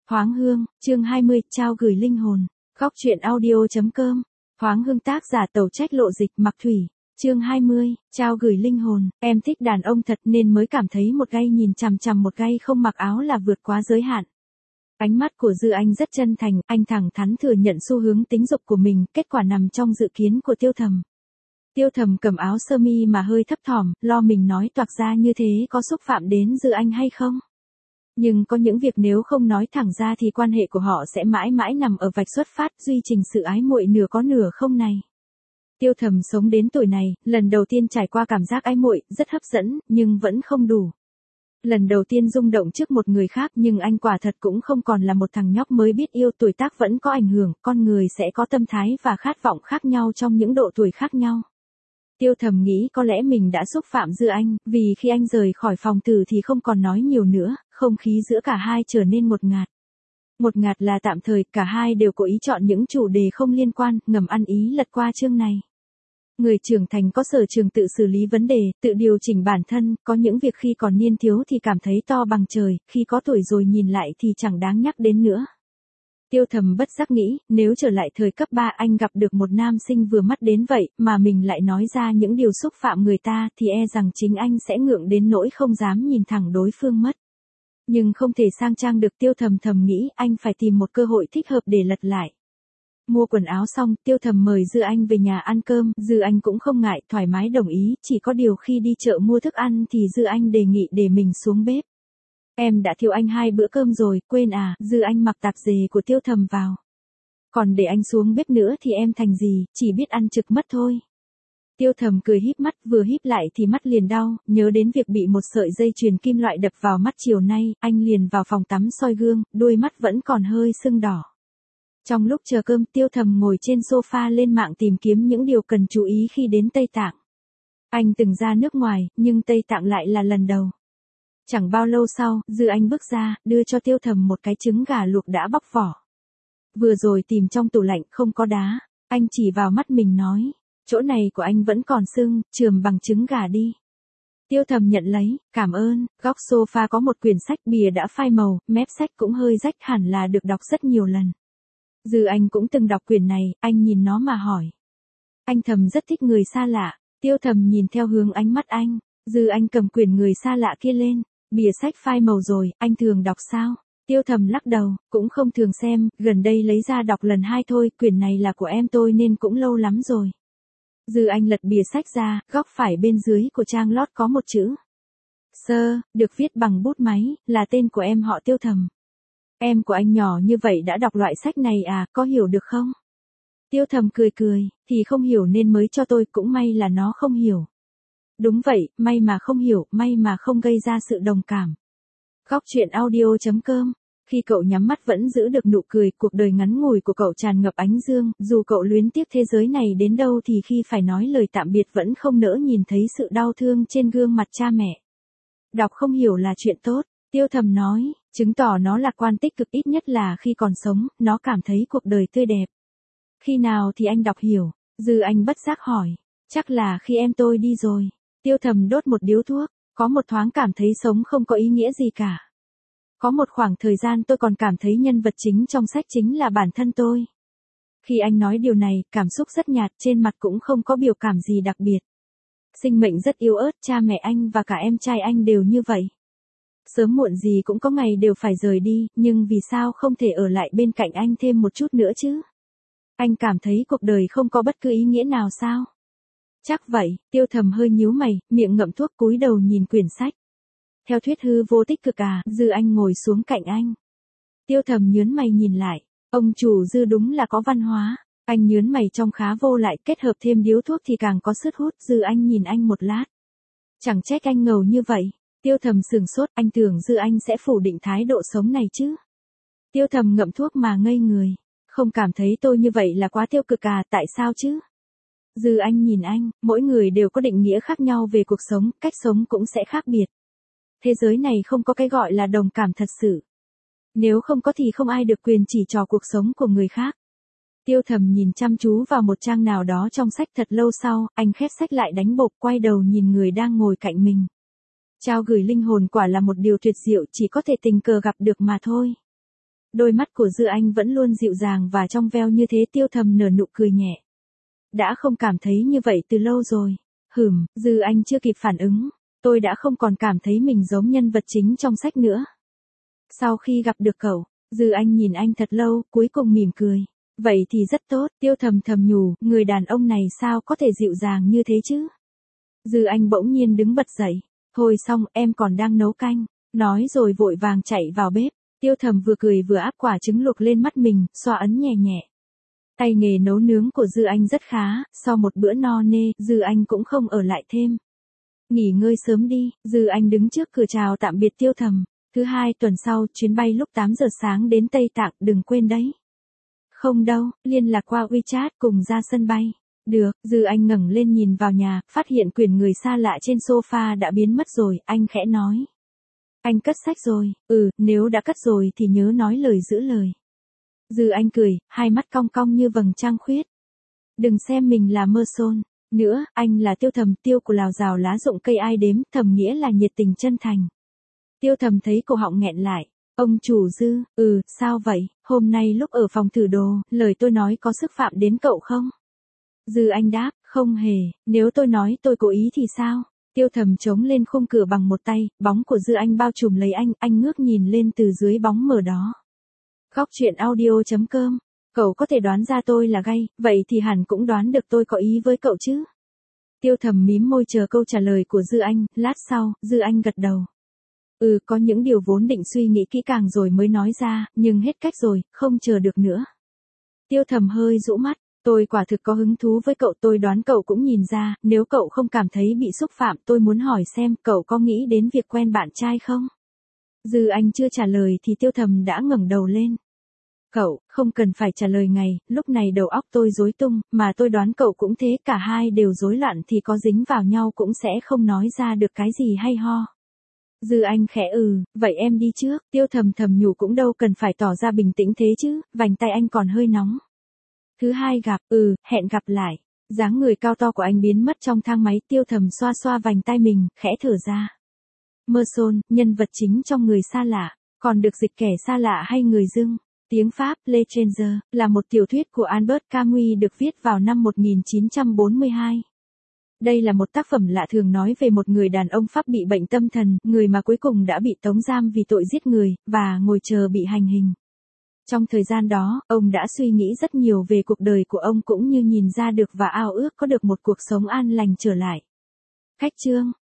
Thoáng Hương, chương 20, trao gửi linh hồn. Góc truyện audio.com. Thoáng Hương tác giả Tẩu Trách Lộ Dịch Mặc Thủy. Chương 20, trao gửi linh hồn. Em thích đàn ông thật nên mới cảm thấy một gay nhìn chằm chằm một gay không mặc áo là vượt quá giới hạn. Ánh mắt của Dư Anh rất chân thành, anh thẳng thắn thừa nhận xu hướng tính dục của mình, kết quả nằm trong dự kiến của Tiêu Thầm. Tiêu Thầm cầm áo sơ mi mà hơi thấp thỏm, lo mình nói toạc ra như thế có xúc phạm đến Dư Anh hay không. Nhưng có những việc nếu không nói thẳng ra thì quan hệ của họ sẽ mãi mãi nằm ở vạch xuất phát, duy trình sự ái muội nửa có nửa không này. Tiêu Thầm sống đến tuổi này, lần đầu tiên trải qua cảm giác ái muội, rất hấp dẫn, nhưng vẫn không đủ. Lần đầu tiên rung động trước một người khác nhưng anh quả thật cũng không còn là một thằng nhóc mới biết yêu, tuổi tác vẫn có ảnh hưởng, con người sẽ có tâm thái và khát vọng khác nhau trong những độ tuổi khác nhau. Tiêu Thầm nghĩ có lẽ mình đã xúc phạm Dư Anh, vì khi anh rời khỏi phòng thử thì không còn nói nhiều nữa, không khí giữa cả hai trở nên ngột ngạt. Ngột ngạt là tạm thời, cả hai đều cố ý chọn những chủ đề không liên quan, ngầm ăn ý lật qua chương này. Người trưởng thành có sở trường tự xử lý vấn đề, tự điều chỉnh bản thân, có những việc khi còn niên thiếu thì cảm thấy to bằng trời, khi có tuổi rồi nhìn lại thì chẳng đáng nhắc đến nữa. Tiêu Thầm bất giác nghĩ, nếu trở lại thời cấp 3 anh gặp được một nam sinh vừa mắt đến vậy, mà mình lại nói ra những điều xúc phạm người ta, thì e rằng chính anh sẽ ngượng đến nỗi không dám nhìn thẳng đối phương mất. Nhưng không thể sang trang được, Tiêu Thầm thầm nghĩ, anh phải tìm một cơ hội thích hợp để lật lại. Mua quần áo xong, Tiêu Thầm mời Dư Anh về nhà ăn cơm, Dư Anh cũng không ngại, thoải mái đồng ý, chỉ có điều khi đi chợ mua thức ăn thì Dư Anh đề nghị để mình xuống bếp. Em đã thiếu anh 2 bữa cơm rồi, quên à, Dư Anh mặc tạp dề của Tiêu Thầm vào. Còn để anh xuống bếp nữa thì em thành gì, chỉ biết ăn trực mất thôi. Tiêu Thầm cười híp mắt, vừa híp lại thì mắt liền đau, nhớ đến việc bị một sợi dây chuyền kim loại đập vào mắt chiều nay, anh liền vào phòng tắm soi gương, đôi mắt vẫn còn hơi sưng đỏ. Trong lúc chờ cơm, Tiêu Thầm ngồi trên sofa lên mạng tìm kiếm những điều cần chú ý khi đến Tây Tạng. Anh từng ra nước ngoài, nhưng Tây Tạng lại là lần đầu. Chẳng bao lâu sau, Dư Anh bước ra, đưa cho Tiêu Thầm một cái trứng gà luộc đã bóc vỏ. Vừa rồi tìm trong tủ lạnh không có đá, anh chỉ vào mắt mình nói, chỗ này của anh vẫn còn sưng, chườm bằng trứng gà đi. Tiêu Thầm nhận lấy, cảm ơn, góc sofa có một quyển sách, bìa đã phai màu, mép sách cũng hơi rách, hẳn là được đọc rất nhiều lần. Dư Anh cũng từng đọc quyển này, anh nhìn nó mà hỏi. Anh Thầm rất thích người xa lạ, Tiêu Thầm nhìn theo hướng ánh mắt anh, Dư Anh cầm quyển người xa lạ kia lên, bìa sách phai màu rồi, anh thường đọc sao? Tiêu Thầm lắc đầu, cũng không thường xem, gần đây lấy ra đọc lần 2 thôi, quyển này là của em tôi nên cũng lâu lắm rồi. Dư Anh lật bìa sách ra, góc phải bên dưới của trang lót có một chữ. Sơ, được viết bằng bút máy, là tên của em họ Tiêu Thầm. Em của anh nhỏ như vậy đã đọc loại sách này à, có hiểu được không? Tiêu Thầm cười cười, thì không hiểu nên mới cho tôi, cũng may là nó không hiểu. Đúng vậy, may mà không hiểu, may mà không gây ra sự đồng cảm. Góc truyện audio.com. Khi cậu nhắm mắt vẫn giữ được nụ cười, cuộc đời ngắn ngủi của cậu tràn ngập ánh dương, dù cậu luyến tiếc thế giới này đến đâu thì khi phải nói lời tạm biệt vẫn không nỡ nhìn thấy sự đau thương trên gương mặt cha mẹ. Đọc không hiểu là chuyện tốt, Tiêu Thầm nói, chứng tỏ nó lạc quan tích cực, ít nhất là khi còn sống, nó cảm thấy cuộc đời tươi đẹp. Khi nào thì anh đọc hiểu? Dư Anh bất giác hỏi, chắc là khi em tôi đi rồi. Tiêu Thầm đốt một điếu thuốc, có một thoáng cảm thấy sống không có ý nghĩa gì cả. Có một khoảng thời gian tôi còn cảm thấy nhân vật chính trong sách chính là bản thân tôi. Khi anh nói điều này, cảm xúc rất nhạt, trên mặt cũng không có biểu cảm gì đặc biệt. Sinh mệnh rất yếu ớt, cha mẹ anh và cả em trai anh đều như vậy. Sớm muộn gì cũng có ngày đều phải rời đi, nhưng vì sao không thể ở lại bên cạnh anh thêm một chút nữa chứ? Anh cảm thấy cuộc đời không có bất cứ ý nghĩa nào sao? Chắc vậy, Tiêu Thầm hơi nhíu mày, miệng ngậm thuốc cúi đầu nhìn quyển sách. Theo thuyết hư vô tích cực à, Dư Anh ngồi xuống cạnh anh. Tiêu Thầm nhớn mày nhìn lại, ông chủ Dư đúng là có văn hóa, anh nhớn mày trong khá vô lại, kết hợp thêm điếu thuốc thì càng có sức hút. Dư Anh nhìn anh một lát. Chẳng trách anh ngầu như vậy. Tiêu Thầm sừng sốt, anh tưởng Dư Anh sẽ phủ định thái độ sống này chứ. Tiêu Thầm ngậm thuốc mà ngây người, không cảm thấy tôi như vậy là quá tiêu cực à, tại sao chứ? Dư Anh nhìn anh, mỗi người đều có định nghĩa khác nhau về cuộc sống, cách sống cũng sẽ khác biệt. Thế giới này không có cái gọi là đồng cảm thật sự. Nếu không có thì không ai được quyền chỉ trò cuộc sống của người khác. Tiêu Thầm nhìn chăm chú vào một trang nào đó trong sách thật lâu sau, anh khép sách lại đánh bộp, quay đầu nhìn người đang ngồi cạnh mình. Trao gửi linh hồn quả là một điều tuyệt diệu, chỉ có thể tình cờ gặp được mà thôi. Đôi mắt của Dư Anh vẫn luôn dịu dàng và trong veo như thế. Tiêu Thầm nở nụ cười nhẹ. Đã không cảm thấy như vậy từ lâu rồi. Dư Anh chưa kịp phản ứng. Tôi đã không còn cảm thấy mình giống nhân vật chính trong sách nữa. Sau khi gặp được cậu, Dư Anh nhìn anh thật lâu, cuối cùng mỉm cười. Vậy thì rất tốt. Tiêu Thầm thầm nhủ, người đàn ông này sao có thể dịu dàng như thế chứ? Dư Anh bỗng nhiên đứng bật dậy. Thôi xong, em còn đang nấu canh. Nói rồi vội vàng chạy vào bếp. Tiêu Thầm vừa cười vừa áp quả trứng luộc lên mắt mình, xoa ấn nhẹ nhẹ. Tay nghề nấu nướng của Dư Anh rất khá, sau một bữa no nê, Dư Anh cũng không ở lại thêm. Nghỉ ngơi sớm đi. Dư Anh đứng trước cửa chào tạm biệt Tiêu Thầm. Thứ hai tuần sau, chuyến bay lúc 8 giờ sáng đến Tây Tạng, đừng quên đấy. Không đâu, liên lạc qua WeChat cùng ra sân bay. Được. Dư Anh ngẩng lên nhìn vào nhà, phát hiện quyển người xa lạ trên sofa đã biến mất rồi, anh khẽ nói. Anh cất sách rồi. Nếu đã cất rồi thì nhớ nói lời giữ lời. Dư Anh cười, hai mắt cong cong như vầng trăng khuyết. Đừng xem mình là mơ xôn nữa, anh là Tiêu Thầm, tiêu của lào rào lá rụng cây ai đếm, thầm nghĩa là nhiệt tình chân thành. Tiêu Thầm thấy cổ họng nghẹn lại. Ông chủ Dư, sao vậy, hôm nay lúc ở phòng thử đồ, lời tôi nói có xúc phạm đến cậu không? Dư Anh đáp, không hề, nếu tôi nói tôi cố ý thì sao? Tiêu Thầm chống lên khung cửa bằng một tay, bóng của Dư Anh bao trùm lấy anh ngước nhìn lên từ dưới bóng mờ đó. Góc truyện audio.com. Cậu có thể đoán ra tôi là gay, vậy thì hẳn cũng đoán được tôi có ý với cậu chứ? Tiêu Thầm mím môi chờ câu trả lời của Dư Anh, lát sau, Dư Anh gật đầu. Có những điều vốn định suy nghĩ kỹ càng rồi mới nói ra, nhưng hết cách rồi, không chờ được nữa. Tiêu Thầm hơi rũ mắt, tôi quả thực có hứng thú với cậu, tôi đoán cậu cũng nhìn ra, nếu cậu không cảm thấy bị xúc phạm, tôi muốn hỏi xem cậu có nghĩ đến việc quen bạn trai không? Dư Anh chưa trả lời thì Tiêu Thầm đã ngẩng đầu lên. Cậu, không cần phải trả lời ngay, lúc này đầu óc tôi rối tung, mà tôi đoán cậu cũng thế, cả hai đều rối loạn thì có dính vào nhau cũng sẽ không nói ra được cái gì hay ho. Dư Anh khẽ vậy em đi trước. Tiêu Thầm thầm nhủ cũng đâu cần phải tỏ ra bình tĩnh thế chứ, vành tay anh còn hơi nóng. Thứ hai gặp, hẹn gặp lại. Dáng người cao to của anh biến mất trong thang máy, Tiêu Thầm xoa xoa vành tay mình, khẽ thở ra. Mơ xôn, nhân vật chính trong người xa lạ, còn được dịch kẻ xa lạ hay người dưng. Tiếng Pháp, Le Stranger, là một tiểu thuyết của Albert Camus được viết vào năm 1942. Đây là một tác phẩm lạ thường nói về một người đàn ông Pháp bị bệnh tâm thần, người mà cuối cùng đã bị tống giam vì tội giết người, và ngồi chờ bị hành hình. Trong thời gian đó, ông đã suy nghĩ rất nhiều về cuộc đời của ông cũng như nhìn ra được và ao ước có được một cuộc sống an lành trở lại. Khách chương